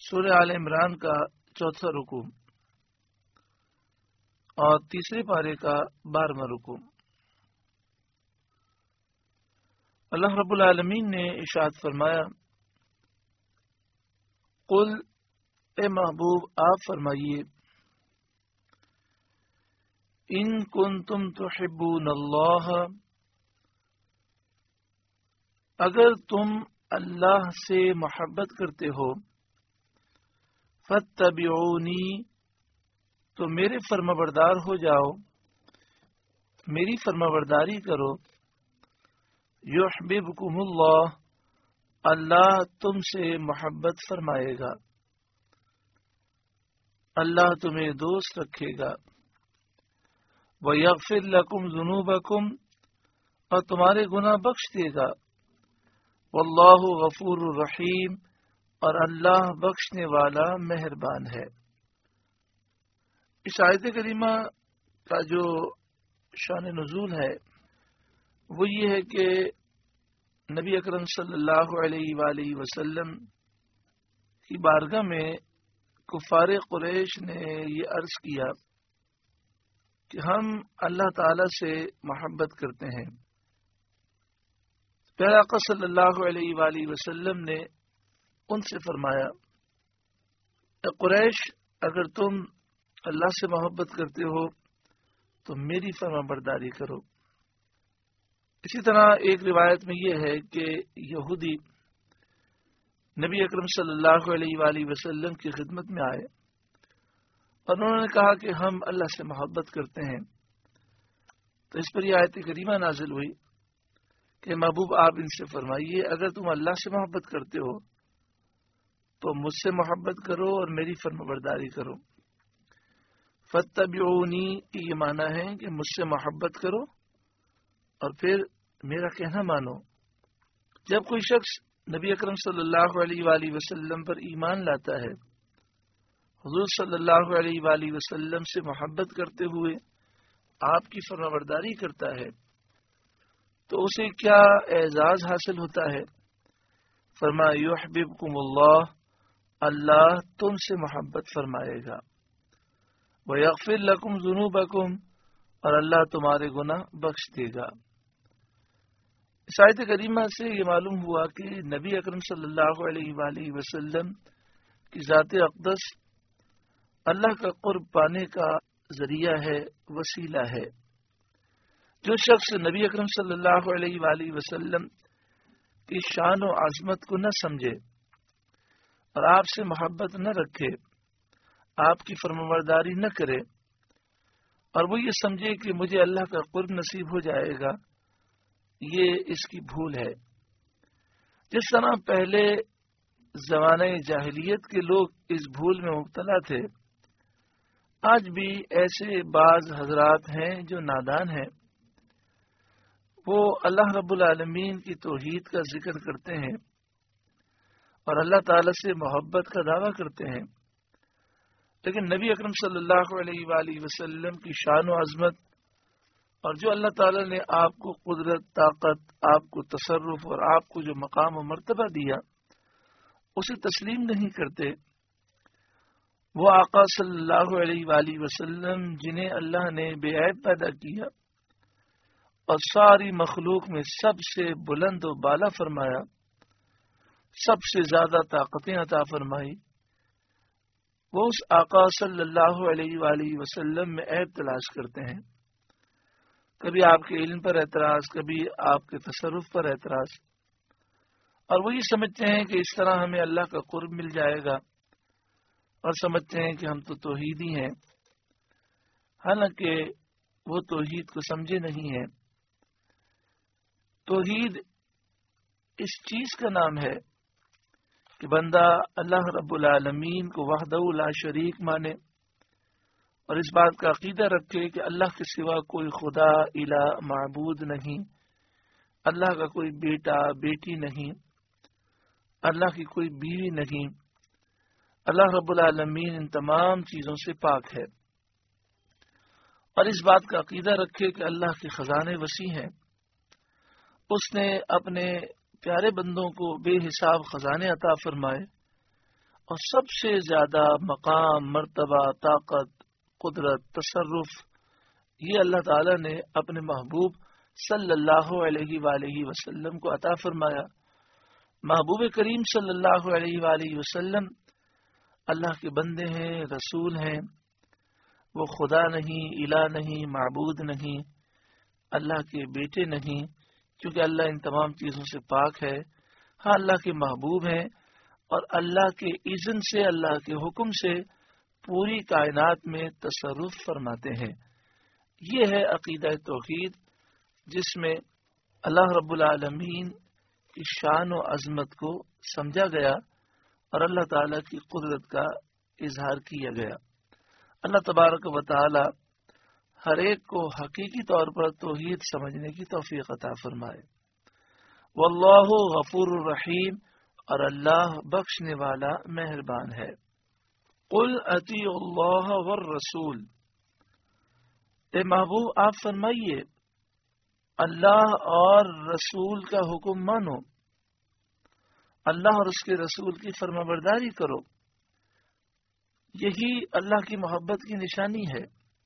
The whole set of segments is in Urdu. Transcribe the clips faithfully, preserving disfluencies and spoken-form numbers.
سورہ آل عمران کا چوتھا رکوع اور تیسرے پارے کا بارہواں رکوع۔ اللہ رب العالمین نے ارشاد فرمایا، قل اے محبوب آپ فرمائیے، ان کنتم تحبون اللہ، اگر تم اللہ سے محبت کرتے ہو، فاتبعونی تو میرے فرما بردار ہو جاؤ، میری فرما برداری کرو، یحببکم اللہ اللہ تم سے محبت فرمائے گا، اللہ تمہیں دوست رکھے گا، وَيَغْفِرْ لَكُمْ ذُنُوبَكُمْ اور تمہارے گناہ بخش دے گا، واللہ غفور الرحیم اور اللہ بخشنے والا مہربان ہے۔ اس آیت کریمہ کا جو شان نزول ہے وہ یہ ہے کہ نبی اکرم صلی اللہ علیہ وآلہ وسلم کی بارگاہ میں کفار قریش نے یہ عرض کیا کہ ہم اللہ تعالی سے محبت کرتے ہیں۔ پیارے آقا صلی اللہ علیہ وآلہ وسلم نے ان سے فرمایا، اے قریش، اگر تم اللہ سے محبت کرتے ہو تو میری فرما برداری کرو۔ اسی طرح ایک روایت میں یہ ہے کہ یہودی نبی اکرم صلی اللہ علیہ وآلہ وسلم کی خدمت میں آئے اور انہوں نے کہا کہ ہم اللہ سے محبت کرتے ہیں، تو اس پر یہ آیت کریمہ نازل ہوئی کہ محبوب آپ ان سے فرمائیے، اگر تم اللہ سے محبت کرتے ہو تو مجھ سے محبت کرو اور میری فرما برداری کرو۔ فاتبعونی کی یہ معنی ہے کہ مجھ سے محبت کرو اور پھر میرا کہنا مانو۔ جب کوئی شخص نبی اکرم صلی اللہ علیہ وآلہ وسلم پر ایمان لاتا ہے، حضور صلی اللہ علیہ وآلہ وسلم سے محبت کرتے ہوئے آپ کی فرما برداری کرتا ہے، تو اسے کیا اعزاز حاصل ہوتا ہے؟ فرمایا، یحببکم اللہ اللہ تم سے محبت فرمائے گا، وَيَغْفِرْ لَكُمْ ذُنُوبَكُمْ اور اللہ تمہارے گناہ بخش دے گا۔ اس آیت کریمہ سے یہ معلوم ہوا کہ نبی اکرم صلی اللہ علیہ وآلہ وسلم کی ذات اقدس اللہ کا قرب پانے کا ذریعہ ہے، وسیلہ ہے۔ جو شخص نبی اکرم صلی اللہ علیہ وآلہ وسلم کی شان و عظمت کو نہ سمجھے اور آپ سے محبت نہ رکھے، آپ کی فرمانبرداری نہ کرے، اور وہ یہ سمجھے کہ مجھے اللہ کا قرب نصیب ہو جائے گا، یہ اس کی بھول ہے۔ جس طرح پہلے زمانہ جاہلیت کے لوگ اس بھول میں مبتلا تھے، آج بھی ایسے بعض حضرات ہیں جو نادان ہیں، وہ اللہ رب العالمین کی توحید کا ذکر کرتے ہیں اور اللہ تعالی سے محبت کا دعویٰ کرتے ہیں، لیکن نبی اکرم صلی اللہ علیہ وآلہ وسلم کی شان و عظمت اور جو اللہ تعالی نے آپ کو قدرت، طاقت، آپ کو تصرف اور آپ کو جو مقام و مرتبہ دیا اسے تسلیم نہیں کرتے۔ وہ آقا صلی اللہ علیہ وآلہ وسلم جنہیں اللہ نے بے عیب پیدا کیا اور ساری مخلوق میں سب سے بلند و بالا فرمایا، سب سے زیادہ طاقتیں عطا فرمائی، وہ اس آقا صلی اللہ علیہ وآلہ وسلم میں عیب تلاش کرتے ہیں۔ کبھی آپ کے علم پر اعتراض، کبھی آپ کے تصرف پر اعتراض، اور وہ یہ سمجھتے ہیں کہ اس طرح ہمیں اللہ کا قرب مل جائے گا، اور سمجھتے ہیں کہ ہم تو توحیدی ہیں، حالانکہ وہ توحید کو سمجھے نہیں ہیں۔ توحید اس چیز کا نام ہے کہ بندہ اللہ رب العالمین کو وحدہ لا شریک مانے اور اس بات کا عقیدہ رکھے کہ اللہ کے سوا کوئی خدا الہ معبود نہیں، اللہ کا کوئی بیٹا بیٹی نہیں، اللہ کی کوئی بیوی نہیں، اللہ رب العالمین ان تمام چیزوں سے پاک ہے، اور اس بات کا عقیدہ رکھے کہ اللہ کے خزانے وسیع ہیں، اس نے اپنے پیارے بندوں کو بے حساب خزانے عطا فرمائے اور سب سے زیادہ مقام، مرتبہ، طاقت، قدرت، تصرف یہ اللہ تعالی نے اپنے محبوب صلی اللہ علیہ وآلہ وسلم کو عطا فرمایا۔ محبوب کریم صلی اللہ علیہ وآلہ وسلم اللہ کے بندے ہیں، رسول ہیں، وہ خدا نہیں، الہ نہیں، معبود نہیں، اللہ کے بیٹے نہیں، کیونکہ اللہ ان تمام چیزوں سے پاک ہے۔ ہاں اللہ کے محبوب ہیں اور اللہ کے اذن سے، اللہ کے حکم سے پوری کائنات میں تصرف فرماتے ہیں۔ یہ ہے عقیدہ توحید، جس میں اللہ رب العالمین کی شان و عظمت کو سمجھا گیا اور اللہ تعالی کی قدرت کا اظہار کیا گیا۔ اللہ تبارک و تعالی ہر ایک کو حقیقی طور پر توحید سمجھنے کی توفیق عطا فرمائے۔ واللہ غفور الرحیم، اور اللہ بخشنے والا مہربان ہے۔ قل اطیعوا اللہ والرسول، اے محبوب آپ فرمائیے اللہ اور رسول کا حکم مانو، اللہ اور اس کے رسول کی فرما برداری کرو، یہی اللہ کی محبت کی نشانی ہے۔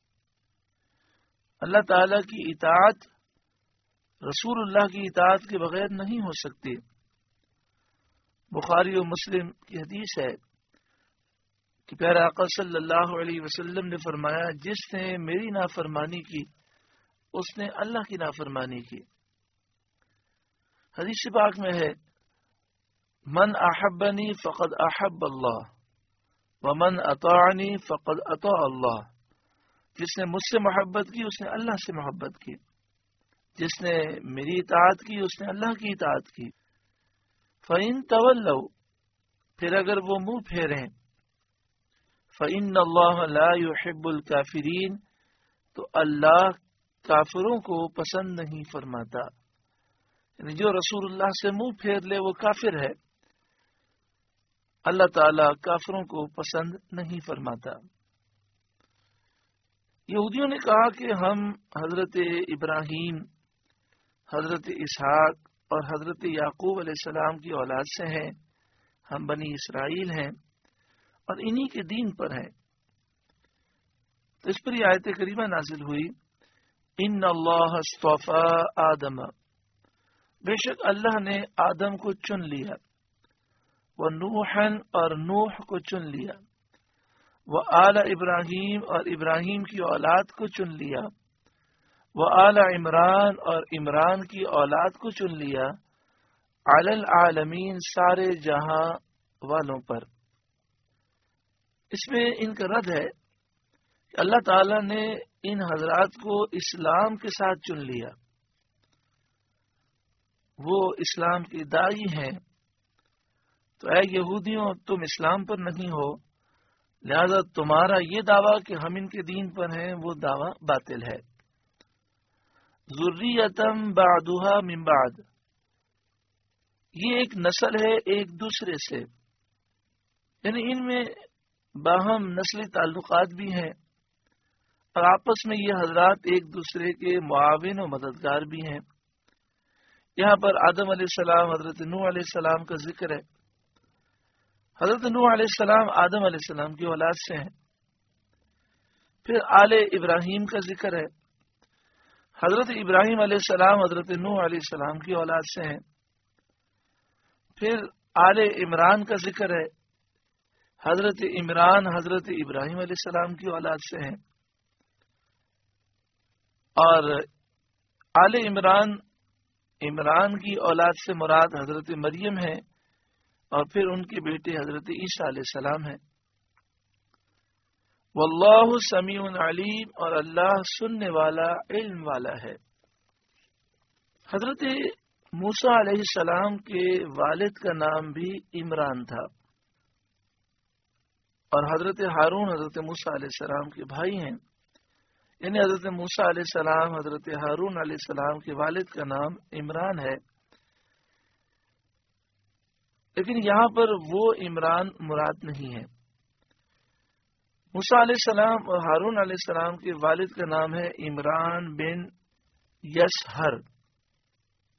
اللہ تعالی کی اطاعت رسول اللہ کی اطاعت کے بغیر نہیں ہو سکتی۔ بخاری و مسلم کی حدیث ہے کہ پیارے آقا صلی اللہ علیہ وسلم نے فرمایا، جس نے میری نافرمانی کی اس نے اللہ کی نافرمانی کی۔ حدیث پاک میں ہے، من احبنی فقد احب اللہ ومن اطاعنی فقد اطاع اللہ، جس نے مجھ سے محبت کی اس نے اللہ سے محبت کی، جس نے میری اطاعت کی اس نے اللہ کی اطاعت کی۔ فَإِن تَوَلَّوْا، پھر اگر وہ منہ پھیریں، فَإِنَّ اللَّهَ لَا يُحِبُّ الْكَافِرِينَ، تو اللہ کافروں کو پسند نہیں فرماتا۔ یعنی جو رسول اللہ سے منہ پھیر لے وہ کافر ہے، اللہ تعالی کافروں کو پسند نہیں فرماتا۔ یہودیوں نے کہا کہ ہم حضرت ابراہیم، حضرت اسحاق اور حضرت یعقوب علیہ السلام کی اولاد سے ہیں، ہم بنی اسرائیل ہیں اور انہی کے دین پر ہیں۔ تو اس پر یہ آیت کریمہ نازل ہوئی، ان اللہ اصطفیٰ آدم، بے شک اللہ نے آدم کو چن لیا، وہ نوحن اور نوح کو چن لیا، وہ آل ابراہیم اور ابراہیم کی اولاد کو چن لیا، وہ آل عمران اور عمران کی اولاد کو چن لیا، علی العالمین سارے جہاں والوں پر۔ اس میں ان کا رد ہے کہ اللہ تعالی نے ان حضرات کو اسلام کے ساتھ چن لیا، وہ اسلام کے داعی ہیں، تو اے یہودیوں تم اسلام پر نہیں ہو، لہذا تمہارا یہ دعویٰ کہ ہم ان کے دین پر ہیں وہ دعویٰ باطل ہے۔ ذریۃم بعدھا من بعد، یہ ایک نسل ہے ایک دوسرے سے، یعنی ان میں باہم نسلی تعلقات بھی ہیں اور آپس میں یہ حضرات ایک دوسرے کے معاون و مددگار بھی ہیں۔ یہاں پر آدم علیہ السلام، حضرت نوح علیہ السلام کا ذکر ہے۔ حضرت نوح علیہ السلام آدم علیہ السلام کی اولاد سے ہیں۔ پھر آل ابراہیم کا ذکر ہے، حضرت ابراہیم علیہ السلام حضرت نوح علیہ السلام کی اولاد سے ہیں۔ پھر آل عمران کا ذکر ہے، حضرت عمران حضرت ابراہیم علیہ السلام کی اولاد سے ہیں، اور آل عمران عمران کی اولاد سے مراد حضرت مریم ہے، اور پھر ان کے بیٹے حضرت عیسیٰ علیہ السلام ہیں۔ واللہ سمیع علیم، اور اللہ سننے والا علم والا ہے۔ حضرت موسیٰ علیہ السلام کے والد کا نام بھی عمران تھا، اور حضرت ہارون حضرت موسیٰ علیہ السلام کے بھائی ہیں، یعنی حضرت موسیٰ علیہ السلام حضرت ہارون علیہ السلام کے والد کا نام عمران ہے، لیکن یہاں پر وہ عمران مراد نہیں ہے۔ موسیٰ علیہ السلام اور ہارون علیہ السلام کے والد کا نام ہے عمران بن یسہر،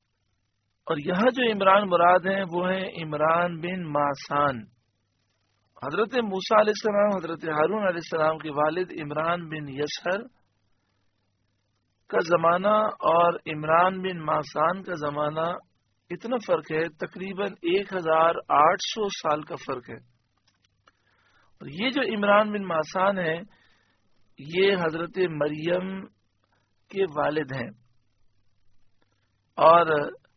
اور یہاں جو عمران مراد ہیں وہ ہیں عمران بن ماسان۔ حضرت موسیٰ علیہ السلام حضرت ہارون علیہ السلام کے والد عمران بن یسہر کا زمانہ اور عمران بن ماسان کا زمانہ اتنا فرق ہے، تقریباً ایک ہزار آٹھ سو سال کا فرق ہے. اور یہ جو عمران بن ماسان ہے یہ حضرت مریم کے والد ہیں اور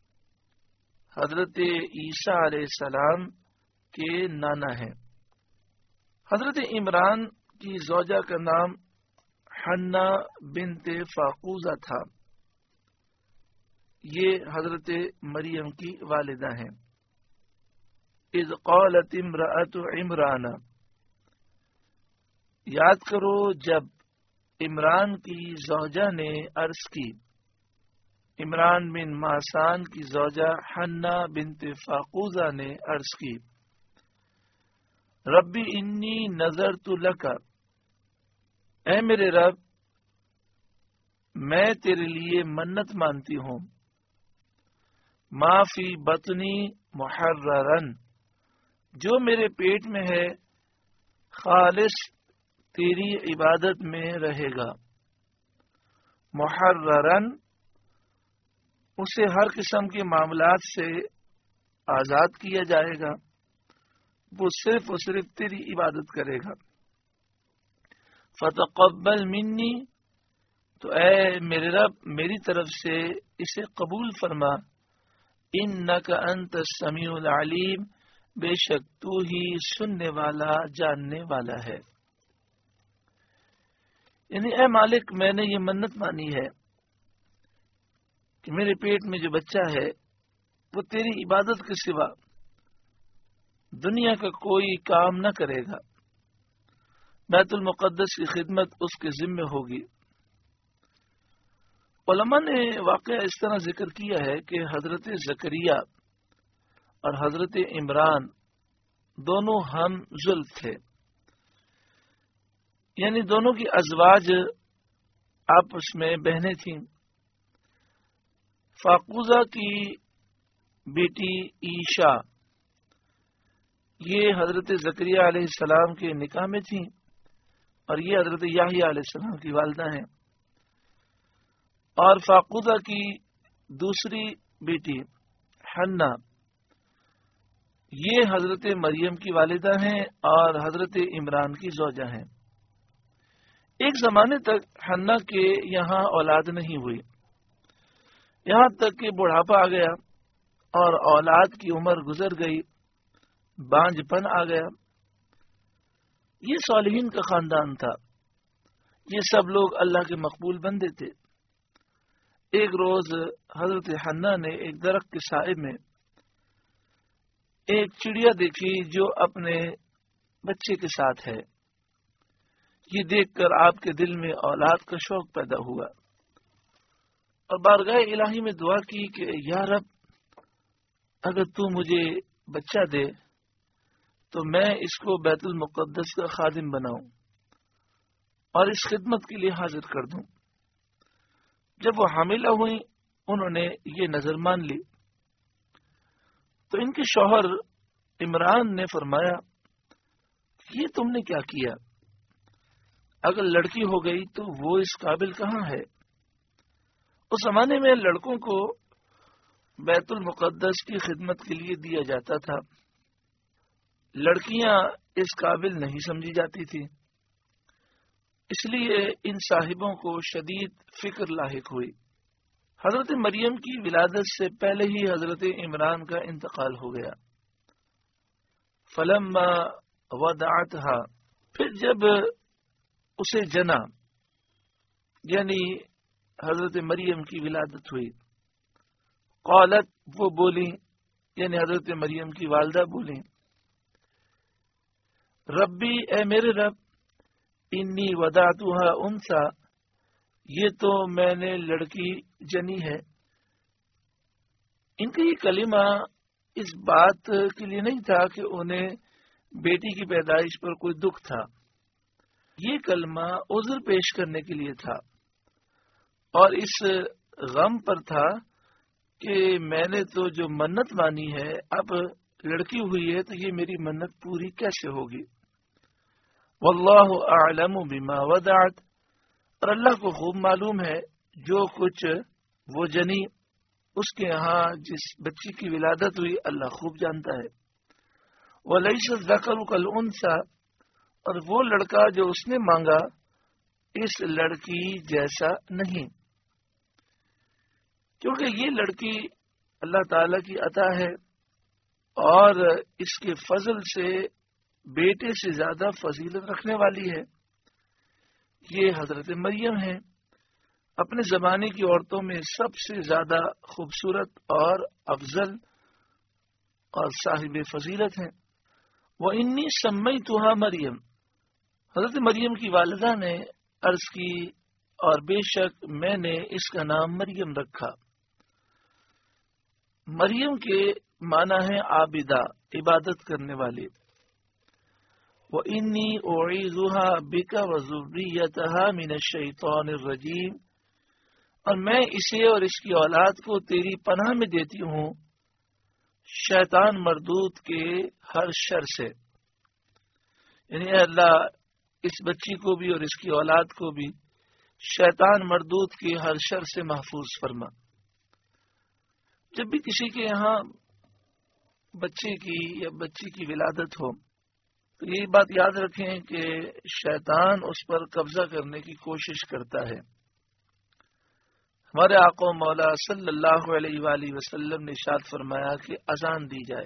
حضرت عیسیٰ علیہ السلام کے نانا ہیں. حضرت عمران کی زوجہ کا نام حنا بنت فاقوزہ تھا. یہ حضرت مریم کی والدہ ہیں. اذ قالت امرأۃ عمران، یاد کرو جب عمران کی زوجہ نے عرض کی، عمران بن ماسان کی زوجہ حنا بنت فاقوزہ نے عرض کی، ربی انی نذرت لک، اے میرے رب میں تیرے لیے منت مانتی ہوں، ما فی بطنی محررن، جو میرے پیٹ میں ہے خالص تیری عبادت میں رہے گا. محررن اسے ہر قسم کے معاملات سے آزاد کیا جائے گا، وہ صرف اور صرف تیری عبادت کرے گا. فتقبل منی، تو اے میرے رب میری طرف سے اسے قبول فرما. انک انت السمیع العلیم، بے شک تو ہی سننے والا جاننے والا ہے. یعنی اے مالک میں نے یہ منت مانی ہے کہ میرے پیٹ میں جو بچہ ہے وہ تیری عبادت کے سوا دنیا کا کوئی کام نہ کرے گا، بیت المقدس کی خدمت اس کے ذمہ ہوگی. علماء نے واقعہ اس طرح ذکر کیا ہے کہ حضرت زکریا اور حضرت عمران دونوں ہم زلف تھے، یعنی دونوں کی ازواج آپس میں بہنیں تھیں. فاقوزہ کی بیٹی عیشا یہ حضرت زکریا علیہ السلام کے نکاح میں تھیں اور یہ حضرت یحییٰ علیہ السلام کی والدہ ہیں. اور فاقوزہ کی دوسری بیٹی حنا یہ حضرت مریم کی والدہ ہیں اور حضرت عمران کی زوجہ ہیں. ایک زمانے تک حنا کے یہاں اولاد نہیں ہوئی، یہاں تک کہ بڑھاپا آ گیا اور اولاد کی عمر گزر گئی، بانجھ پن آ گیا. یہ صالحین کا خاندان تھا، یہ سب لوگ اللہ کے مقبول بندے تھے. ایک روز حضرت حنا نے ایک درخت کے سائے میں ایک چڑیا دیکھی جو اپنے بچے کے ساتھ ہے. یہ دیکھ کر آپ کے دل میں اولاد کا شوق پیدا ہوا اور بارگاہ الہی میں دعا کی کہ یا رب اگر تو مجھے بچہ دے تو میں اس کو بیت المقدس کا خادم بناؤں اور اس خدمت کے لیے حاضر کر دوں. جب وہ حاملہ ہوئی انہوں نے یہ نظر مان لی تو ان کے شوہر عمران نے فرمایا یہ تم نے کیا کیا؟ اگر لڑکی ہو گئی تو وہ اس قابل کہاں ہے؟ اس زمانے میں لڑکوں کو بیت المقدس کی خدمت کے لیے دیا جاتا تھا، لڑکیاں اس قابل نہیں سمجھی جاتی تھی، اس لیے ان صاحبوں کو شدید فکر لاحق ہوئی. حضرت مریم کی ولادت سے پہلے ہی حضرت عمران کا انتقال ہو گیا. فلما وضعتها، پھر جب اسے جنا یعنی حضرت مریم کی ولادت ہوئی، قالت وہ بولی یعنی حضرت مریم کی والدہ بولی، ربی اے میرے رب، انی وضعتها انثى، یہ تو میں نے لڑکی جنی ہے. ان کا یہ کلمہ اس بات کے لیے نہیں تھا کہ انہیں بیٹی کی پیدائش پر کوئی دکھ تھا، یہ کلمہ عذر پیش کرنے کے لیے تھا اور اس غم پر تھا کہ میں نے تو جو منت مانی ہے اب لڑکی ہوئی ہے تو یہ میری منت پوری کیسے ہوگی؟ واللہ اعلم بما ودعت، اور اللہ کو خوب معلوم ہے جو کچھ وہ جنی اس کے ہاں جس بچی کی ولادت ہوئی، اللہ خوب جانتا ہے۔ وَلَيْسَ الذَّكَرُ كَالْأُنثَىٰ، اور وہ لڑکا جو اس نے مانگا اس لڑکی جیسا نہیں، کیونکہ یہ لڑکی اللہ تعالی کی عطا ہے اور اس کے فضل سے بیٹے سے زیادہ فضیلت رکھنے والی ہے۔ یہ حضرت مریم ہے، اپنے زمانے کی عورتوں میں سب سے زیادہ خوبصورت اور افضل اور صاحب فضیلت ہیں۔ وَإِنِّي سَمَّيْتُهَا مریم، حضرت مریم کی والدہ نے عرض کی اور بے شک میں نے اس کا نام مریم رکھا۔ مریم کے معنی ہے عابدہ، عبادت کرنے والی۔ وَإِنِّي أُعِيذُهَا بِكَ وَذُرِّيَّتَهَا مِنَ الشَّيْطَانِ الرَّجِيمِ، اور میں اسے اور اس کی اولاد کو تیری پناہ میں دیتی ہوں شیطان مردود کے ہر شر سے، یعنی اے اللہ اس بچی کو بھی اور اس کی اولاد کو بھی شیطان مردود کے ہر شر سے محفوظ فرما۔ جب بھی کسی کے یہاں بچے کی یا بچی کی ولادت ہو تو یہ بات یاد رکھیں کہ شیطان اس پر قبضہ کرنے کی کوشش کرتا ہے۔ ہمارے آقا و مولا صلی اللہ علیہ وآلہ وسلم نے ارشاد فرمایا کہ اذان دی جائے۔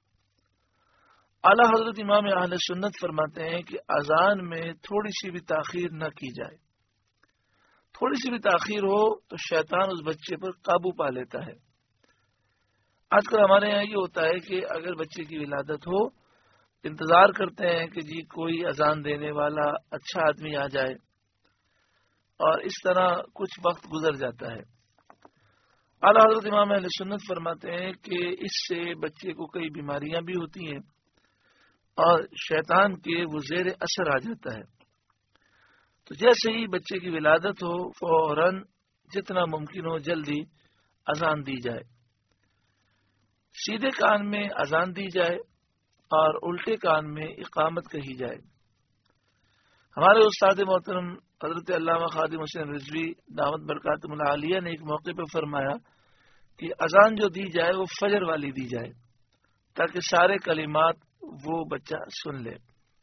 اعلیٰ حضرت امام اہل سنت فرماتے ہیں کہ اذان میں تھوڑی سی بھی تاخیر نہ کی جائے، تھوڑی سی بھی تاخیر ہو تو شیطان اس بچے پر قابو پا لیتا ہے۔ آج کل ہمارے یہاں یہ ہوتا ہے کہ اگر بچے کی ولادت ہو انتظار کرتے ہیں کہ جی کوئی اذان دینے والا اچھا آدمی آ جائے، اور اس طرح کچھ وقت گزر جاتا ہے۔ اعلیٰ حضرت امام اہل سنت فرماتے ہیں کہ اس سے بچے کو کئی بیماریاں بھی ہوتی ہیں اور شیطان کے وہ زیر اثر آ جاتا ہے۔ تو جیسے ہی بچے کی ولادت ہو فوراً جتنا ممکن ہو جلدی اذان دی جائے، سیدھے کان میں اذان دی جائے اور الٹے کان میں اقامت کہی جائے۔ ہمارے استاد محترم حضرت علامہ خادم حسین رضوی دامت برکاتہم العالیہ نے ایک موقع پہ فرمایا کہ اذان جو دی جائے وہ فجر والی دی جائے تاکہ سارے کلمات وہ بچہ سن لے۔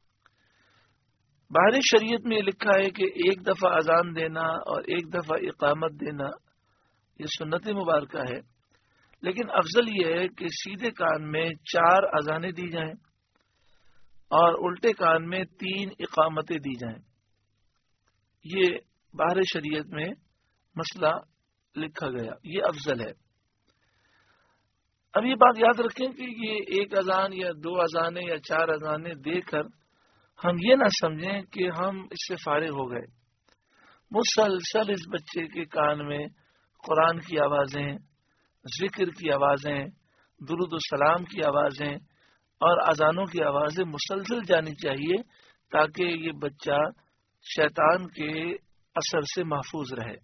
باہری شریعت میں یہ لکھا ہے کہ ایک دفعہ اذان دینا اور ایک دفعہ اقامت دینا یہ سنت مبارکہ ہے، لیکن افضل یہ ہے کہ سیدھے کان میں چار اذانیں دی جائیں اور الٹے کان میں تین اقامتیں دی جائیں۔ یہ باہر شریعت میں مسئلہ لکھا گیا، یہ افضل ہے۔ اب یہ بات یاد رکھیں کہ یہ ایک اذان یا دو اذانیں یا چار اذانیں دے کر ہم یہ نہ سمجھیں کہ ہم اس سے فارغ ہو گئے۔ مسلسل اس بچے کے کان میں قرآن کی آوازیں، ذکر کی آوازیں، درود و سلام کی آوازیں اور اذانوں کی آوازیں مسلسل جانی چاہیے تاکہ یہ بچہ شیطان کے اثر سے محفوظ رہے۔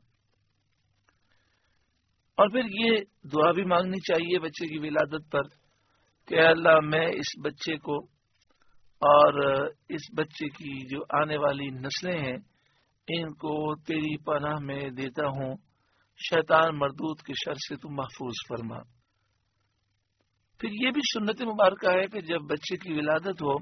اور پھر یہ دعا بھی مانگنی چاہیے بچے کی ولادت پر کہ اللہ میں اس بچے کو اور اس بچے کی جو آنے والی نسلیں ہیں ان کو تیری پناہ میں دیتا ہوں، شیطان مردود کے شر سے تو محفوظ فرما۔ پھر یہ بھی سنت مبارکہ ہے کہ جب بچے کی ولادت ہو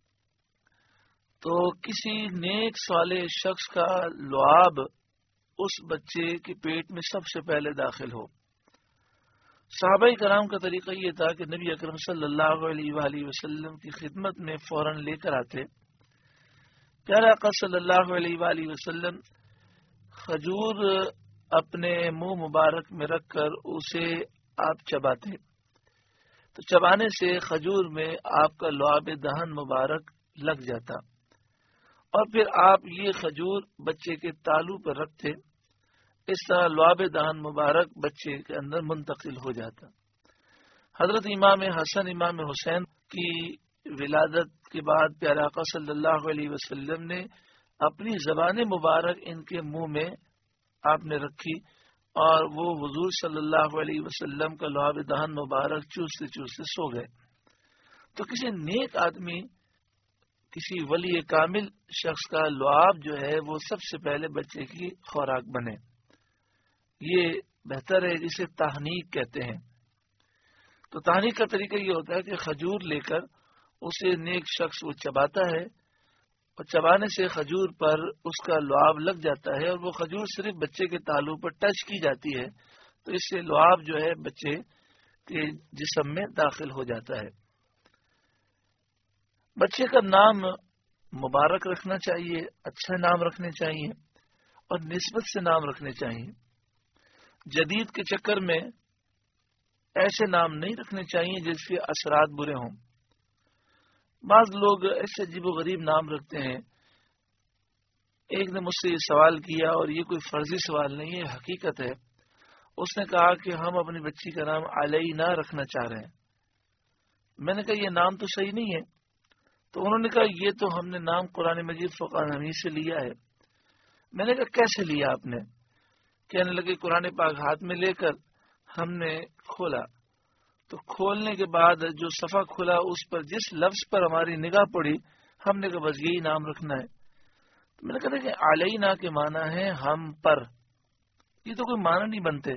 تو کسی نیک صالح شخص کا لعاب اس بچے کے پیٹ میں سب سے پہلے داخل ہو۔ صحابہ کرام کا طریقہ یہ تھا کہ نبی اکرم صلی اللہ علیہ وآلہ وسلم کی خدمت میں فوراً لے کر آتے۔ پیارے آقا صلی اللہ علیہ وآلہ وسلم کھجور اپنے منہ مبارک میں رکھ کر اسے آپ چباتے، تو چبانے سے کھجور میں آپ کا لعاب دہن مبارک لگ جاتا اور پھر آپ یہ کھجور بچے کے تالو پر رکھتے، اس طرح لعاب دہن مبارک بچے کے اندر منتقل ہو جاتا۔ حضرت امام حسن امام حسین کی ولادت کے بعد پیارے آقا صلی اللہ علیہ وسلم نے اپنی زبان مبارک ان کے منہ میں آپ نے رکھی اور وہ حضور صلی اللہ علیہ وسلم کا لعاب دہن مبارک چوستے چوستے سو گئے۔ تو کسی نیک آدمی، کسی ولی کامل شخص کا لعاب جو ہے وہ سب سے پہلے بچے کی خوراک بنے. یہ بہتر ہے، جسے تحنیک کہتے ہیں. تو تحنیک کا طریقہ یہ ہوتا ہے کہ کھجور لے کر اسے نیک شخص وہ چباتا ہے، اور چبانے سے کھجور پر اس کا لعاب لگ جاتا ہے، اور وہ کھجور صرف بچے کے تالو پر ٹچ کی جاتی ہے، تو اس سے لعاب جو ہے بچے کے جسم میں داخل ہو جاتا ہے. بچے کا نام مبارک رکھنا چاہیے، اچھا نام رکھنے چاہیے، اور نسبت سے نام رکھنے چاہیے. جدید کے چکر میں ایسے نام نہیں رکھنے چاہیے جس کے اثرات برے ہوں. بعض لوگ ایسے عجیب و غریب نام رکھتے ہیں. ایک نے مجھ سے یہ سوال کیا، اور یہ کوئی فرضی سوال نہیں ہے، حقیقت ہے. اس نے کہا کہ ہم اپنی بچی کا نام علینا رکھنا چاہ رہے ہیں. میں نے کہا یہ نام تو صحیح نہیں ہے. تو انہوں نے کہا یہ تو ہم نے نام قرآن مجید فرقان حمید سے لیا ہے. میں نے کہا کیسے لیا آپ نے؟ کہنے لگے قرآن پاک ہاتھ میں لے کر ہم نے کھولا، تو کھولنے کے بعد جو صفحہ کھلا اس پر جس لفظ پر ہماری نگاہ پڑی ہم نے کہا بس یہی نام رکھنا ہے. تو میں نے کہا کہ علینا کے معنی ہے ہم پر، یہ تو کوئی معنی نہیں بنتے.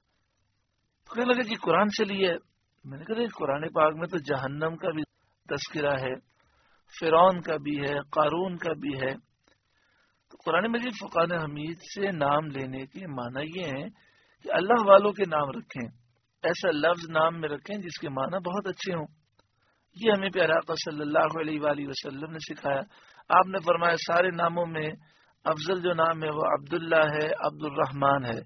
تو کہنے لگے جی قرآن سے لیا ہے. میں نے کہا قرآن پاک میں تو جہنم کا بھی تذکرہ ہے، فرعون کا بھی ہے، قارون کا بھی ہے. تو قرآن مجید فرقان حمید سے نام لینے کے معنی یہ ہیں کہ اللہ والوں کے نام رکھیں، ایسا لفظ نام میں رکھیں جس کے معنی بہت اچھے ہوں. یہ ہمیں پیارا آقا صلی اللہ علیہ وآلہ وسلم نے سکھایا. آپ نے فرمایا سارے ناموں میں افضل جو نام ہے وہ عبداللہ ہے، عبد الرحمن ہے،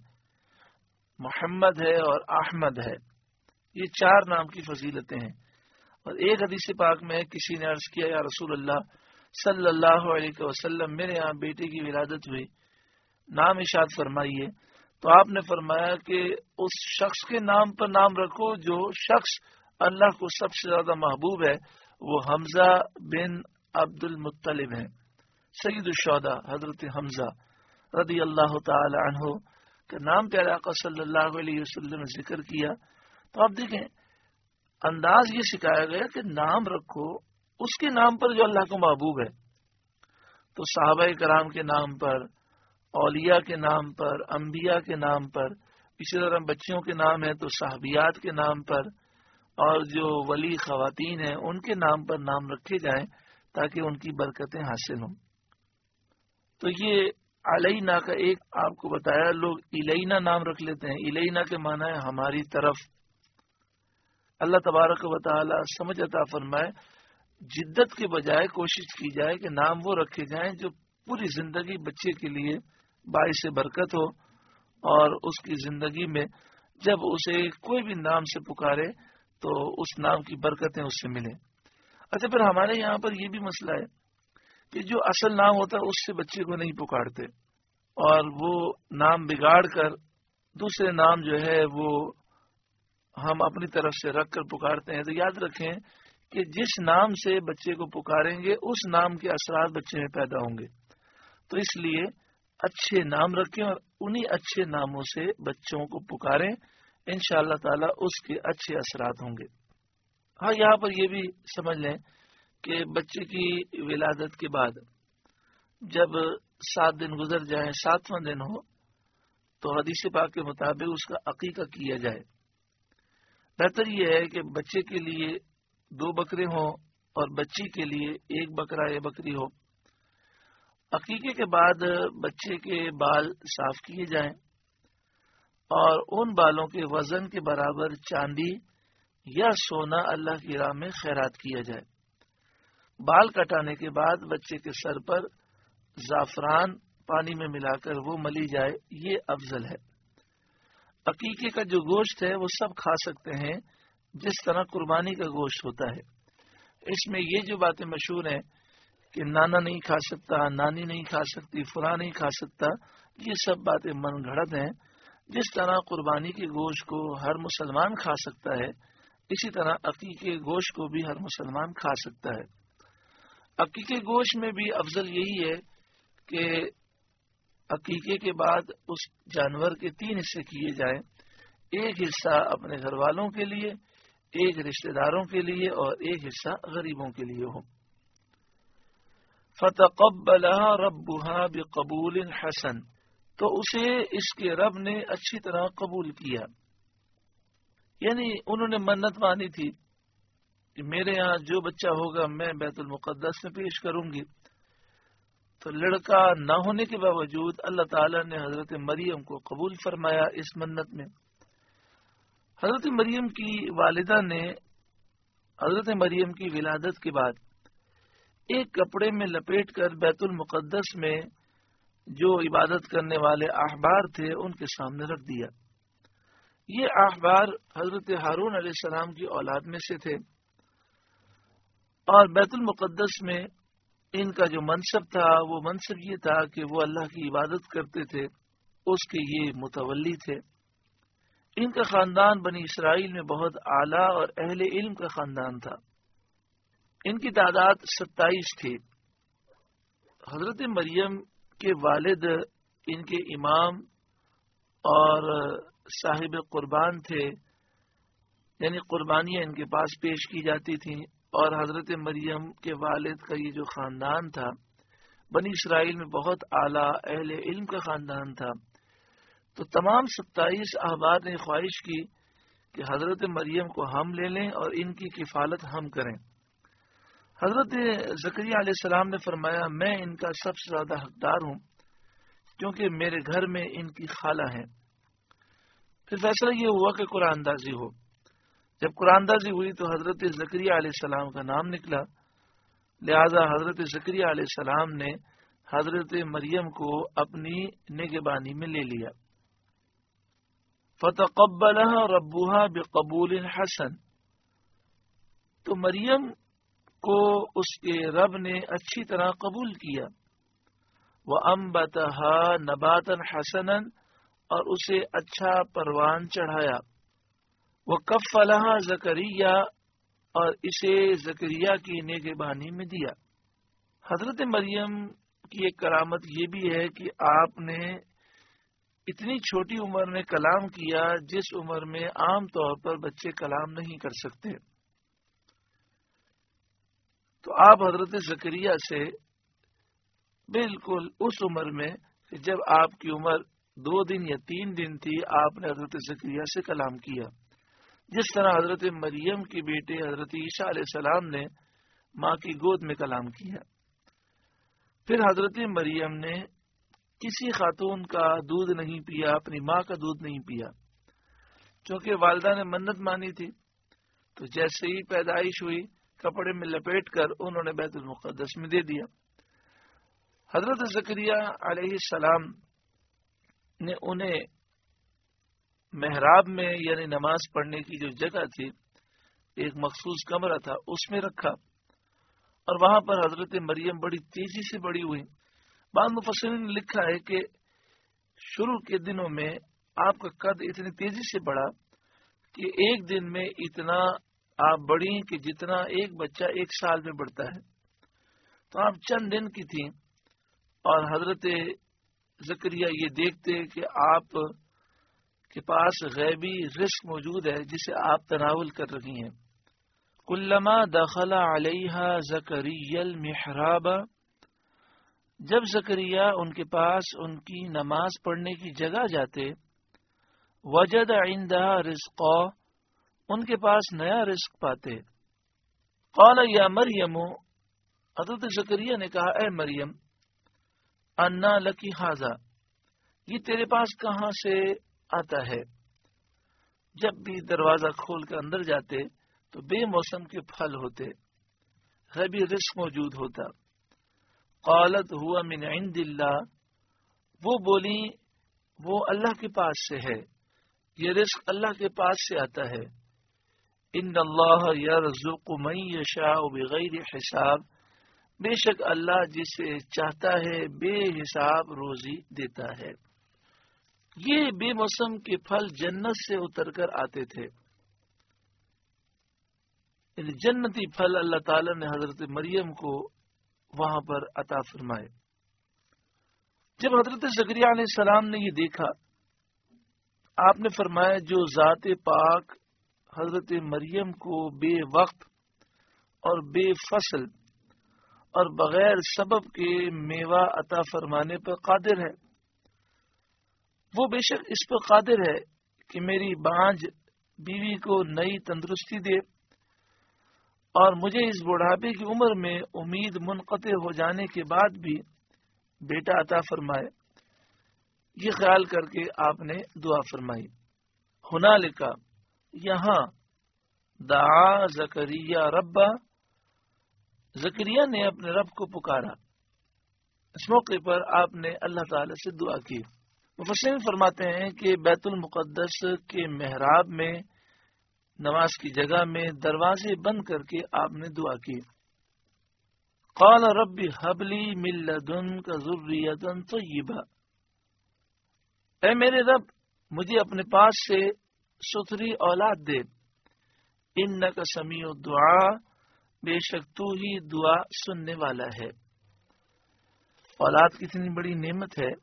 محمد ہے اور احمد ہے. یہ چار نام کی فضیلتیں ہیں. اور ایک حدیث پاک میں کسی نے عرض کیا یا رسول اللہ صلی اللہ علیہ وسلم میرے یہاں بیٹے کی ولادت ہوئی، نام ارشاد فرمائیے. تو آپ نے فرمایا کہ اس شخص کے نام پر نام رکھو جو شخص اللہ کو سب سے زیادہ محبوب ہے، وہ حمزہ بن عبد المطلب ہیں، سید الشہداء حضرت حمزہ رضی اللہ تعالی عنہ کا نام پیارے آقا صلی اللہ علیہ وسلم نے ذکر کیا. تو آپ دیکھیں انداز یہ سکھایا گیا کہ نام رکھو اس کے نام پر جو اللہ کو محبوب ہے. تو صحابہ کرام کے نام پر، اولیاء کے نام پر، انبیاء کے نام پر، اسی طرح بچیوں کے نام ہے تو صحابیات کے نام پر، اور جو ولی خواتین ہیں ان کے نام پر نام رکھے جائیں تاکہ ان کی برکتیں حاصل ہوں. تو یہ علینا کا ایک آپ کو بتایا. لوگ الینا نام رکھ لیتے ہیں. الینا کے معنی ہے ہماری طرف. اللہ تبارک و تعالی سمجھ عطا فرمائے. جدت کے بجائے کوشش کی جائے کہ نام وہ رکھے جائیں جو پوری زندگی بچے کے لیے باعث برکت ہو، اور اس کی زندگی میں جب اسے کوئی بھی نام سے پکارے تو اس نام کی برکتیں اس سے ملیں. اچھا پھر ہمارے یہاں پر یہ بھی مسئلہ ہے کہ جو اصل نام ہوتا ہے اس سے بچے کو نہیں پکارتے، اور وہ نام بگاڑ کر دوسرے نام جو ہے وہ ہم اپنی طرف سے رکھ کر پکارتے ہیں. تو یاد رکھیں کہ جس نام سے بچے کو پکاریں گے اس نام کے اثرات بچے میں پیدا ہوں گے. تو اس لیے اچھے نام رکھیں اور انہی اچھے ناموں سے بچوں کو پکاریں، انشاءاللہ تعالی اس کے اچھے اثرات ہوں گے. ہاں یہاں پر یہ بھی سمجھ لیں کہ بچے کی ولادت کے بعد جب سات دن گزر جائیں، ساتواں دن ہو، تو حدیث پاک کے مطابق اس کا عقیقہ کیا جائے. بہتر یہ ہے کہ بچے کے لیے دو بکرے ہوں اور بچی کے لیے ایک بکرا یا بکری ہو. عقیقے کے بعد بچے کے بال صاف کیے جائیں اور ان بالوں کے وزن کے برابر چاندی یا سونا اللہ کی راہ میں خیرات کیا جائے. بال کٹانے کے بعد بچے کے سر پر زعفران پانی میں ملا کر وہ ملی جائے، یہ افضل ہے. عقیقے کا جو گوشت ہے وہ سب کھا سکتے ہیں جس طرح قربانی کا گوشت ہوتا ہے. اس میں یہ جو باتیں مشہور ہیں کہ نانا نہیں کھا سکتا، نانی نہیں کھا سکتی، فلاں نہیں کھا سکتا، یہ سب باتیں من گھڑت ہیں. جس طرح قربانی کے گوشت کو ہر مسلمان کھا سکتا ہے، اسی طرح عقیقے گوشت کو بھی ہر مسلمان کھا سکتا ہے. عقیقے گوشت میں بھی افضل یہی ہے کہ عقیقے کے بعد اس جانور کے تین حصے کیے جائیں. ایک حصہ اپنے گھر والوں کے لیے، ایک رشتہ داروں کے لیے اور ایک حصہ غریبوں کے لیے ہو۔ فتقبلها ربها بقبول حسن، تو اسے اس کے رب نے اچھی طرح قبول کیا۔ یعنی انہوں نے منت مانی تھی کہ میرے یہاں جو بچہ ہوگا میں بیت المقدس میں پیش کروں گی، تو لڑکا نہ ہونے کے باوجود اللہ تعالیٰ نے حضرت مریم کو قبول فرمایا اس منت میں۔ حضرت مریم کی والدہ نے حضرت مریم کی ولادت کے بعد ایک کپڑے میں لپیٹ کر بیت المقدس میں جو عبادت کرنے والے احبار تھے ان کے سامنے رکھ دیا۔ یہ احبار حضرت ہارون علیہ السلام کی اولاد میں سے تھے، اور بیت المقدس میں ان کا جو منصب تھا وہ منصب یہ تھا کہ وہ اللہ کی عبادت کرتے تھے، اس کے یہ متولی تھے۔ ان کا خاندان بنی اسرائیل میں بہت اعلیٰ اور اہل علم کا خاندان تھا۔ ان کی تعداد ستائیس تھی۔ حضرت مریم کے والد ان کے امام اور صاحب قربان تھے، یعنی قربانیاں ان کے پاس پیش کی جاتی تھیں، اور حضرت مریم کے والد کا یہ جو خاندان تھا بنی اسرائیل میں بہت اعلیٰ اہل علم کا خاندان تھا۔ تو تمام ستائیس احبار نے خواہش کی کہ حضرت مریم کو ہم لے لیں اور ان کی کفالت ہم کریں۔ حضرت زکریا علیہ السلام نے فرمایا میں ان کا سب سے زیادہ حقدار ہوں کیونکہ میرے گھر میں ان کی خالہ ہیں۔ پھر فیصلہ یہ ہوا کہ قرآن اندازی ہو۔ جب قرآن اندازی ہوئی تو حضرت زکریا علیہ السلام کا نام نکلا، لہذا حضرت زکریا علیہ السلام نے حضرت مریم کو اپنی نگہبانی میں لے لیا۔ فتقبلها ربها بقبول حسن، تو مریم کو اس کے رب نے اچھی طرح قبول کیا۔ وَأَنبَتَهَا نَبَاتًا حَسَنًا، اور اسے اچھا پروان چڑھایا۔ وَكَفَّلَهَا زَكَرِيَّا، اور اسے زکریا کی نگہبانی میں دیا۔ حضرت مریم کی ایک کرامت یہ بھی ہے کہ آپ نے اتنی چھوٹی عمر میں کلام کیا جس عمر میں عام طور پر بچے کلام نہیں کر سکتے۔ تو آپ حضرت زکریا سے بالکل اس عمر میں جب آپ کی عمر دو دن یا تین دن تھی آپ نے حضرت زکریا سے کلام کیا، جس طرح حضرت مریم کے بیٹے حضرت عیسیٰ علیہ السلام نے ماں کی گود میں کلام کیا۔ پھر حضرت مریم نے کسی خاتون کا دودھ نہیں پیا، اپنی ماں کا دودھ نہیں پیا، چونکہ والدہ نے منت مانی تھی۔ تو جیسے ہی پیدائش ہوئی کپڑے میں لپیٹ کر انہوں نے بیت المقدس میں دے دیا۔ حضرت زکریا علیہ السلام نے انہیں محراب میں یعنی نماز پڑھنے کی جو جگہ تھی، ایک مخصوص کمرہ تھا، اس میں رکھا، اور وہاں پر حضرت مریم بڑی تیزی سے بڑی ہوئی۔ بعض مفسرین نے لکھا ہے کہ شروع کے دنوں میں آپ کا قد اتنی تیزی سے بڑھا کہ ایک دن میں اتنا آپ بڑھی کہ جتنا ایک بچہ ایک سال میں بڑھتا ہے۔ تو آپ چند دن کی تھیں اور حضرت زکریا یہ دیکھتے کہ آپ کے پاس غیبی رزق موجود ہے جسے آپ تناول کر رہی ہیں۔ کلما دخل علیہا زکریا المحراب، جب زکریا ان کے پاس ان کی نماز پڑھنے کی جگہ جاتے، وجد عندها رزقا، ان کے پاس نیا رزق پاتے۔ قال یا مریم، حضرت زکریا نے کہا اے مریم، انا لکی ھذا، یہ تیرے پاس کہاں سے آتا ہے؟ جب بھی دروازہ کھول کر اندر جاتے تو بے موسم کے پھل ہوتے، غیبی رزق موجود ہوتا۔ قالت ہوا من عند اللہ، وہ بولی وہ اللہ کے پاس سے ہے، یہ رزق اللہ کے پاس سے آتا ہے۔ ان اللہ یرزق من یشاء بغیر حساب، بے شک اللہ جسے چاہتا ہے بے حساب روزی دیتا ہے۔ یہ بے موسم کے پھل جنت سے اتر کر آتے تھے، جنتی پھل اللہ تعالی نے حضرت مریم کو وہاں پر عطا فرمائے۔ جب حضرت زکریا علیہ السلام نے یہ دیکھا، آپ نے فرمایا جو ذات پاک حضرت مریم کو بے وقت اور بے فصل اور بغیر سبب کے میوہ عطا فرمانے پر قادر ہے۔ وہ بے شک اس پر قادر ہے کہ میری بانجھ بیوی کو نئی تندرستی دے اور مجھے اس بڑھاپے کی عمر میں امید منقطع ہو جانے کے بعد بھی بیٹا عطا فرمائے۔ یہ خیال کر کے آپ نے دعا فرمائی۔ ہنالکا، یہاں، دعا زکریا ربا، زکریا نے اپنے رب کو پکارا۔ اس موقع پر آپ نے اللہ تعالی سے دعا کی۔ مفسرین فرماتے ہیں کہ بیت المقدس کے محراب میں نماز کی جگہ میں دروازے بند کر کے آپ نے دعا کی۔ قال رب هب لي من لدنك ذرية طيبة، اے میرے رب مجھے اپنے پاس سے ستھری اولاد دے۔ انک سمیع الدعاء، بے شک تو ہی دعا سننے والا ہے۔ اولاد کتنی بڑی نعمت ہے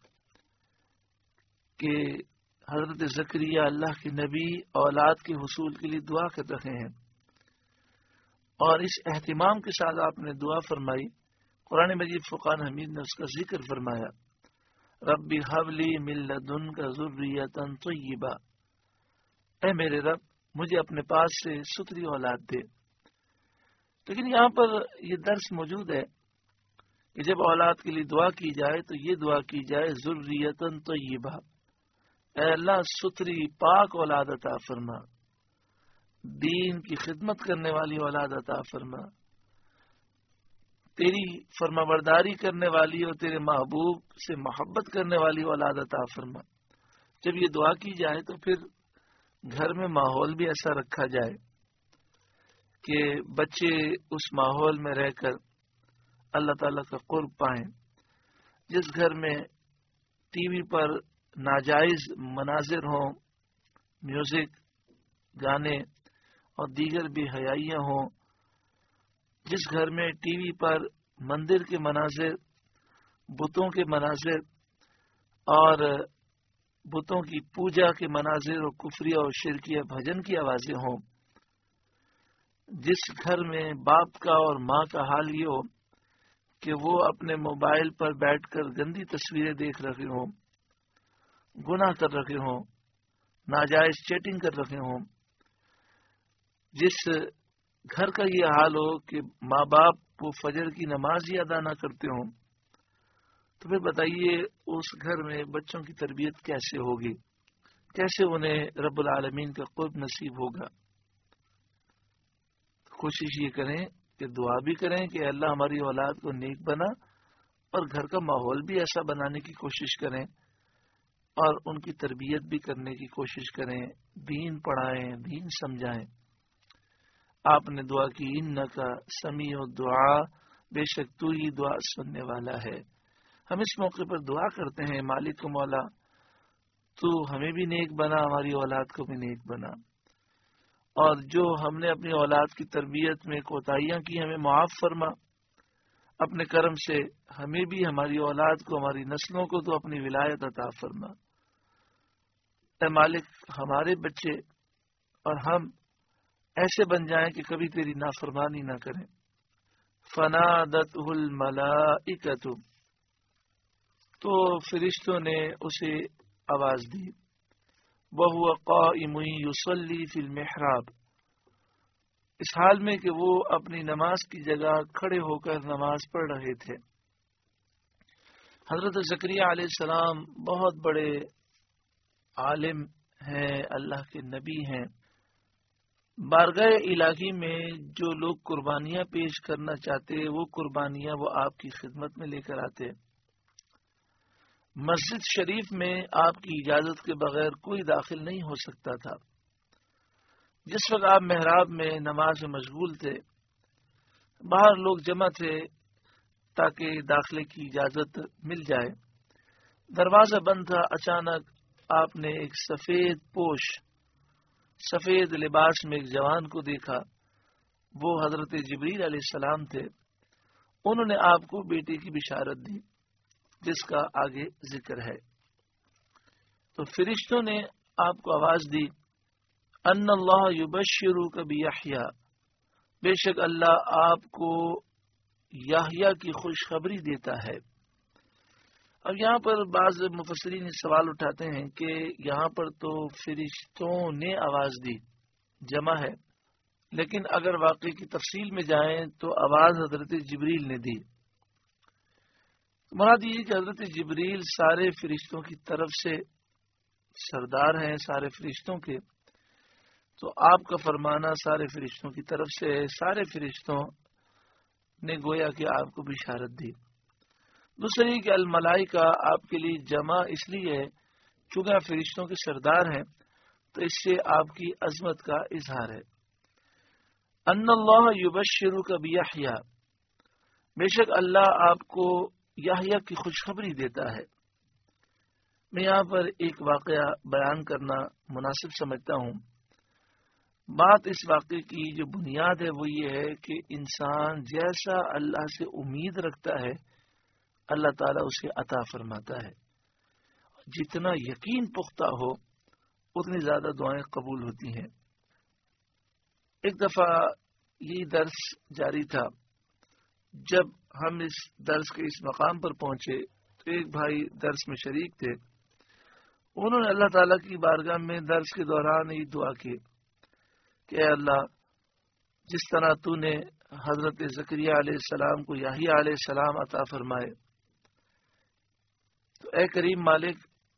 کہ حضرت زکریا اللہ کے نبی اولاد کے حصول کے لیے دعا کر رہے ہیں، اور اس اہتمام کے ساتھ آپ نے دعا فرمائی۔ قرآن مجید فرقان حمید نے اس کا ذکر فرمایا، ربی ہب لی من لدنک ذریۃ طیبہ، اے میرے رب مجھے اپنے پاس سے ستھری اولاد دے۔ لیکن یہاں پر یہ درس موجود ہے کہ جب اولاد کے لیے دعا کی جائے تو یہ دعا کی جائے ذریۃ طیبہ، اے اللہ ستھری پاک اولاد عطا فرما، دین کی خدمت کرنے والی اولاد عطا فرما، تیری فرما برداری کرنے والی اور تیرے محبوب سے محبت کرنے والی اولاد عطا فرما۔ جب یہ دعا کی جائے تو پھر گھر میں ماحول بھی ایسا رکھا جائے کہ بچے اس ماحول میں رہ کر اللہ تعالیٰ کا قرب پائیں۔ جس گھر میں ٹی وی پر ناجائز مناظر ہوں، میوزک، گانے اور دیگر بھی حیائیاں ہوں، جس گھر میں ٹی وی پر مندر کے مناظر، بتوں کے مناظر اور بتوں کی پوجا کے مناظر اور کفریہ اور شرکیہ بھجن کی آوازیں ہوں، جس گھر میں باپ کا اور ماں کا حال یہ ہو کہ وہ اپنے موبائل پر بیٹھ کر گندی تصویریں دیکھ رہے ہوں، گناہ کر رہے ہوں، ناجائز چیٹنگ کر رہے ہوں، جس گھر کا یہ حال ہو کہ ماں باپ وہ فجر کی نماز ہی ادا نہ کرتے ہوں، تو پھر بتائیے اس گھر میں بچوں کی تربیت کیسے ہوگی، کیسے انہیں رب العالمین کا قرب نصیب ہوگا۔ کوشش یہ کریں کہ دعا بھی کریں کہ اللہ ہماری اولاد کو نیک بنا، اور گھر کا ماحول بھی ایسا بنانے کی کوشش کریں اور ان کی تربیت بھی کرنے کی کوشش کریں، دین پڑھائیں، دین سمجھائیں۔ آپ نے دعا کی، انکا سمیع الدعاء، بے شک تو ہی دعا سننے والا ہے۔ ہم اس موقع پر دعا کرتے ہیں، مالک و مولا تو ہمیں بھی نیک بنا، ہماری اولاد کو بھی نیک بنا، اور جو ہم نے اپنی اولاد کی تربیت میں کوتاہیاں کی ہمیں معاف فرما، اپنے کرم سے ہمیں بھی، ہماری اولاد کو، ہماری نسلوں کو تو اپنی ولایت عطا فرما۔ اے مالک ہمارے بچے اور ہم ایسے بن جائیں کہ کبھی تیری نافرمانی نہ کریں۔ فنادتہ الملائکۃ، تو فرشتوں نے اسے آواز دی، وہو قائم یصلی فی المحراب، اس حال میں کہ وہ اپنی نماز کی جگہ کھڑے ہو کر نماز پڑھ رہے تھے۔ حضرت زکریا علیہ السلام بہت بڑے عالم ہیں، اللہ کے نبی ہیں۔ بارگاہ الہی میں جو لوگ قربانیاں پیش کرنا چاہتے وہ قربانیاں وہ آپ کی خدمت میں لے کر آتے۔ مسجد شریف میں آپ کی اجازت کے بغیر کوئی داخل نہیں ہو سکتا تھا۔ جس وقت آپ محراب میں نماز میں مشغول تھے، باہر لوگ جمع تھے تاکہ داخلے کی اجازت مل جائے۔ دروازہ بند تھا، اچانک آپ نے ایک سفید پوش، سفید لباس میں ایک جوان کو دیکھا۔ وہ حضرت جبریل علیہ السلام تھے۔ انہوں نے آپ کو بیٹے کی بشارت دی جس کا آگے ذکر ہے۔ تو فرشتوں نے آپ کو آواز دی ان اللہ یبشرک بیحییٰ، بے شک اللہ آپ کو یحییٰ کی خوشخبری دیتا ہے۔ اب یہاں پر بعض مفسرین سوال اٹھاتے ہیں کہ یہاں پر تو فرشتوں نے آواز دی، جمع ہے، لیکن اگر واقعے کی تفصیل میں جائیں تو آواز حضرت جبریل نے دی۔ مراد یہ کہ حضرت جبریل سارے فرشتوں کی طرف سے سردار ہیں، سارے فرشتوں کے، تو آپ کا فرمانا سارے فرشتوں کی طرف سے، سارے فرشتوں نے گویا کہ آپ کو بشارت دی۔ دوسری کہ الملائکہ آپ کے لیے جمع اس لیے ہے چونکہ آپ فرشتوں کے سردار ہیں، تو اس سے آپ کی عظمت کا اظہار ہے۔ ان اللہ یبشرک بیحییٰ، بے شک اللہ آپ کو یحییٰ کی خوشخبری دیتا ہے۔ میں یہاں پر ایک واقعہ بیان کرنا مناسب سمجھتا ہوں۔ بات اس واقعے کی جو بنیاد ہے وہ یہ ہے کہ انسان جیسا اللہ سے امید رکھتا ہے اللہ تعالیٰ اسے عطا فرماتا ہے۔ جتنا یقین پختہ ہو اتنی زیادہ دعائیں قبول ہوتی ہیں۔ ایک دفعہ یہ درس جاری تھا، جب ہم اس درس کے اس مقام پر پہنچے تو ایک بھائی درس میں شریک تھے، انہوں نے اللہ تعالیٰ کی بارگاہ میں درس کے دوران یہ دعا کی کہ اے اللہ، جس طرح تو نے حضرت زکریا علیہ السلام کو یحییٰ علیہ السلام عطا فرمائے، تو اے کریم مالک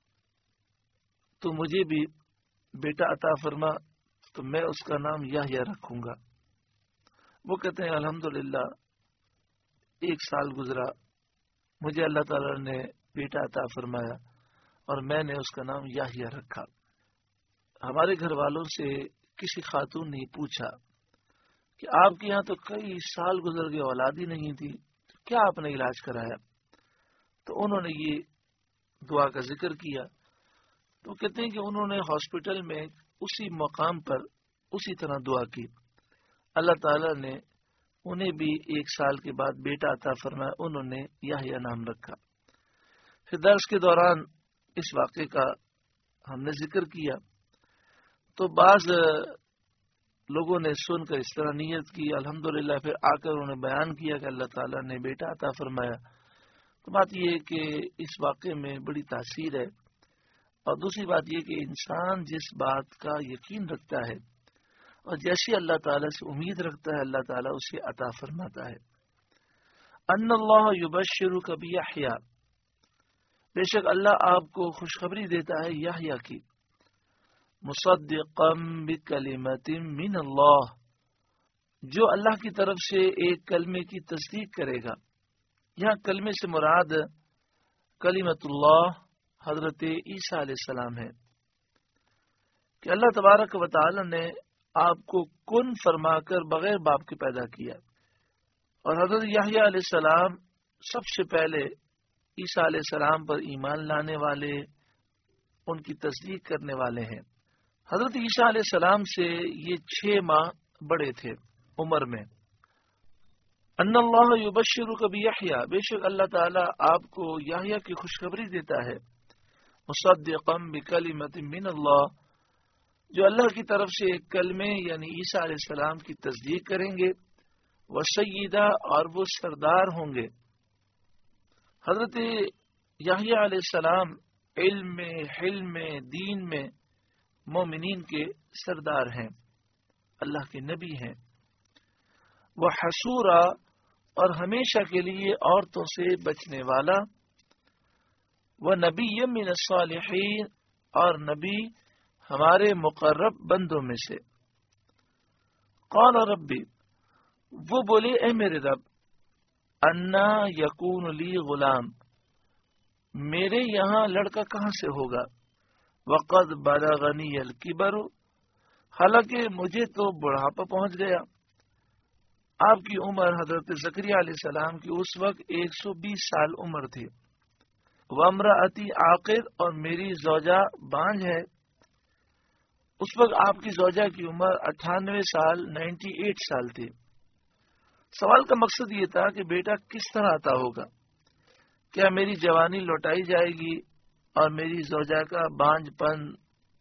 تو مجھے بھی بیٹا عطا فرما، تو میں اس کا نام یحییٰ رکھوں گا۔ وہ کہتے ہیں الحمدللہ ایک سال گزرا، مجھے اللہ تعالیٰ نے بیٹا عطا فرمایا اور میں نے اس کا نام یحییٰ رکھا۔ ہمارے گھر والوں سے کسی خاتون نے پوچھا کہ آپ کے یہاں تو کئی سال گزر گئے، اولاد ہی نہیں تھی، تو کیا آپ نے علاج کرایا؟ تو انہوں نے یہ دعا کا ذکر کیا۔ تو کہتے ہیں کہ انہوں نے ہاسپٹل میں اسی مقام پر اسی طرح دعا کی، اللہ تعالیٰ نے انہیں بھی ایک سال کے بعد بیٹا عطا فرمایا، انہوں نے یحییٰ نام رکھا۔ پھر درس کے دوران اس واقعے کا ہم نے ذکر کیا تو بعض لوگوں نے سن کر اس طرح نیت کی، الحمدللہ پھر آ کر انہوں نے بیان کیا کہ اللہ تعالیٰ نے بیٹا عطا فرمایا۔ تو بات یہ ہے کہ اس واقعے میں بڑی تاثیر ہے، اور دوسری بات یہ کہ انسان جس بات کا یقین رکھتا ہے اور جیسی اللہ تعالیٰ سے امید رکھتا ہے اللہ تعالیٰ اسے عطا فرماتا ہے۔ ان اللہ یبشرک بیحییٰ، بے شک اللہ آپ کو خوشخبری دیتا ہے یحییٰ کی، مصدقا بکلمۃ من اللہ، جو اللہ کی طرف سے ایک کلمے کی تصدیق کرے گا۔ یہاں کلمے سے مراد کلمۃ اللہ حضرت عیسیٰ علیہ السلام ہے کہ اللہ تبارک و تعالی نے آپ کو کن فرما کر بغیر باپ کے پیدا کیا، اور حضرت یحییٰ علیہ السلام سب سے پہلے عیسیٰ علیہ السلام پر ایمان لانے والے، ان کی تصدیق کرنے والے ہیں۔ حضرت عیسیٰ علیہ السلام سے یہ چھ ماہ بڑے تھے عمر میں۔ ان اللہ یبشرک بیحییٰ، بے شک اللہ تعالیٰ آپ کو یحییٰ کی خوشخبری دیتا ہے، مصدقا بکلمۃ من اللہ، جو اللہ کی طرف سے ایک کلمے یعنی عیسیٰ علیہ السلام کی تصدیق کریں گے، وسیدہ، اور وہ سردار ہوں گے۔ حضرت یحییٰ علیہ السلام علم میں، حلم میں، دین میں مومنین کے سردار ہیں، اللہ کے نبی ہیں۔ وہ حسورا، اور ہمیشہ کے لیے عورتوں سے بچنے والا، وہ نبی من الصالحین، اور نبی ہمارے مقرب بندوں میں سے۔ قال ربی، وہ بولے اے میرے رب، انا یکون لی غلام، میرے یہاں لڑکا کہاں سے ہوگا، وقد بلغنی الکبر، حالانکہ مجھے تو بڑھاپا پہنچ گیا۔ آپ کی عمر حضرت زکریا علیہ السلام کی اس وقت ایک سو بیس سال عمر تھی۔ وامرأتی عاقر، اور میری زوجہ بانجھ ہے۔ اس وقت آپ کی زوجہ کی عمر اٹھانوے سال نائنٹی ایٹ سال تھی۔ سوال کا مقصد یہ تھا کہ بیٹا کس طرح عطا ہوگا، کیا میری جوانی لوٹائی جائے گی اور میری زوجہ کا بانجھ پن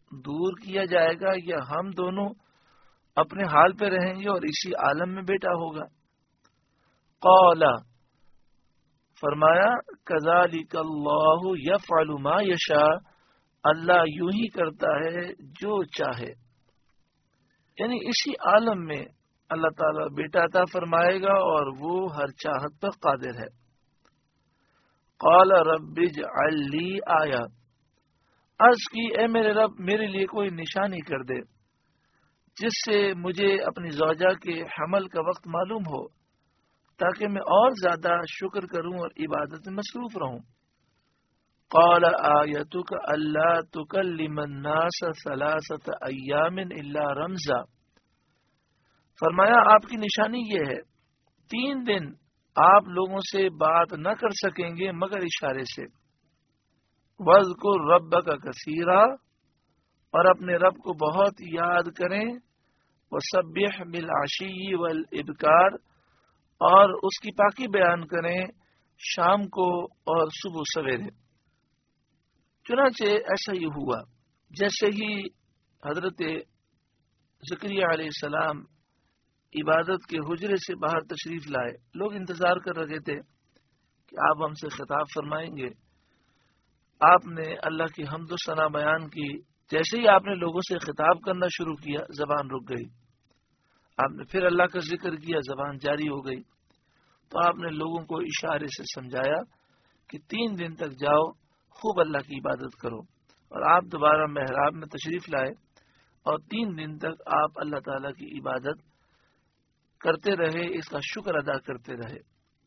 دور کیا جائے گا یا ہم دونوں اپنے حال پہ رہیں گے اور اسی عالم میں بیٹا ہوگا؟ قال فرمایا کذالک اللہ یفعل ما یشاء، اللہ یوں ہی کرتا ہے جو چاہے، یعنی اسی عالم میں اللہ تعالیٰ بیٹا عطا فرمائے گا اور وہ ہر چاہت پر قادر ہے۔ قال رب اجعل لی آیا، عرض کی اے میرے رب میرے لیے کوئی نشانی کر دے جس سے مجھے اپنی زوجہ کے حمل کا وقت معلوم ہو، تاکہ میں اور زیادہ شکر کروں اور عبادت میں مصروف رہوں۔ قال آیتک الا تکلم الناس ثلاثۃ ایام الا رمزا، فرمایا آپ کی نشانی یہ ہے تین دن آپ لوگوں سے بات نہ کر سکیں گے مگر اشارے سے۔ وَاذْكُرْ رَبَّكَ كَثِيرًا، اور اپنے رب کو بہت یاد کریں۔ وَسَبِّحْ بِالْعَشِيِّ وَالْإِبْكَارِ، اور اس کی پاکی بیان کریں شام کو اور صبح سویرے۔ چنانچہ ایسا ہی ہوا، جیسے ہی حضرت زکریا علیہ السلام عبادت کے حجرے سے باہر تشریف لائے، لوگ انتظار کر رہے تھے کہ آپ ہم سے خطاب فرمائیں گے۔ آپ نے اللہ کی حمد و ثنا بیان کی، جیسے ہی آپ نے لوگوں سے خطاب کرنا شروع کیا زبان رک گئی، آپ نے پھر اللہ کا ذکر کیا زبان جاری ہو گئی۔ تو آپ نے لوگوں کو اشارے سے سمجھایا کہ تین دن تک جاؤ خوب اللہ کی عبادت کرو، اور آپ دوبارہ محراب میں تشریف لائے اور تین دن تک آپ اللہ تعالیٰ کی عبادت کرتے رہے، اس کا شکر ادا کرتے رہے۔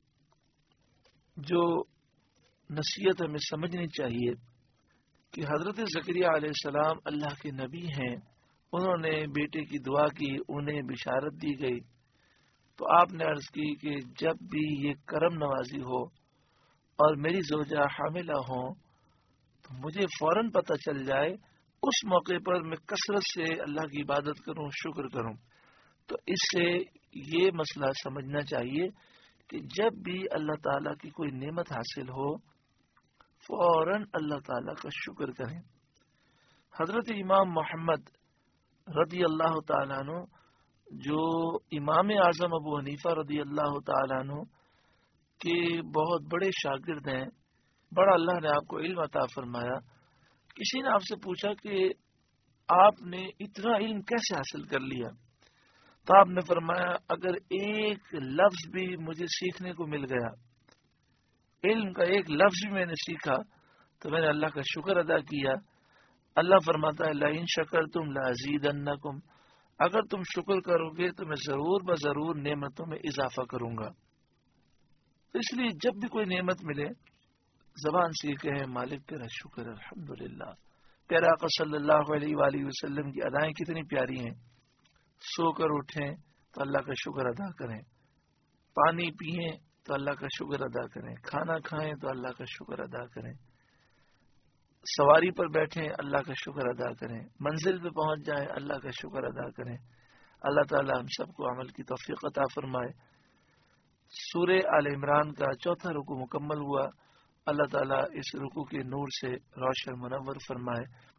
جو نصیحت ہمیں سمجھنی چاہیے کہ حضرت زکریا علیہ السلام اللہ کے نبی ہیں، انہوں نے بیٹے کی دعا کی، انہیں بشارت دی گئی، تو آپ نے عرض کی کہ جب بھی یہ کرم نوازی ہو اور میری زوجہ حاملہ ہوں تو مجھے فوراً پتہ چل جائے، اس موقع پر میں کثرت سے اللہ کی عبادت کروں، شکر کروں۔ تو اس سے یہ مسئلہ سمجھنا چاہیے کہ جب بھی اللہ تعالیٰ کی کوئی نعمت حاصل ہو فوراً اللہ تعالیٰ کا شکر کریں۔ حضرت امام محمد رضی اللہ تعالیٰ عنہ جو امام اعظم ابو حنیفہ رضی اللہ تعالیٰ عنہ کے بہت بڑے شاگرد ہیں، بڑا اللہ نے آپ کو علم عطا فرمایا، کسی نے آپ سے پوچھا کہ آپ نے اتنا علم کیسے حاصل کر لیا؟ تو آپ نے فرمایا اگر ایک لفظ بھی مجھے سیکھنے کو مل گیا، علم کا ایک لفظ بھی میں نے سیکھا تو میں نے اللہ کا شکر ادا کیا۔ اللہ فرماتا ہے لئن شکرتم لازیدنکم، اگر تم شکر کرو گے تو میں ضرور بضرور نعمتوں میں اضافہ کروں گا۔ تو اس لیے جب بھی کوئی نعمت ملے زبان سے کہیں مالک تیرا شکر الحمدللہ۔ پیارے آقا صلی اللہ علیہ وآلہ وسلم کی ادائیں کتنی پیاری ہیں، سو کر اٹھیں تو اللہ کا شکر ادا کریں، پانی پئیں تو اللہ کا شکر ادا کریں، کھانا کھائیں تو اللہ کا شکر ادا کریں، سواری پر بیٹھیں اللہ کا شکر ادا کریں، منزل پہ پہنچ جائیں اللہ کا شکر ادا کریں۔ اللہ تعالی ہم سب کو عمل کی توفیق عطا فرمائے۔ سورہ آل عمران کا چوتھا رکوع مکمل ہوا، اللہ تعالیٰ اس رکوع کے نور سے روشن منور فرمائے۔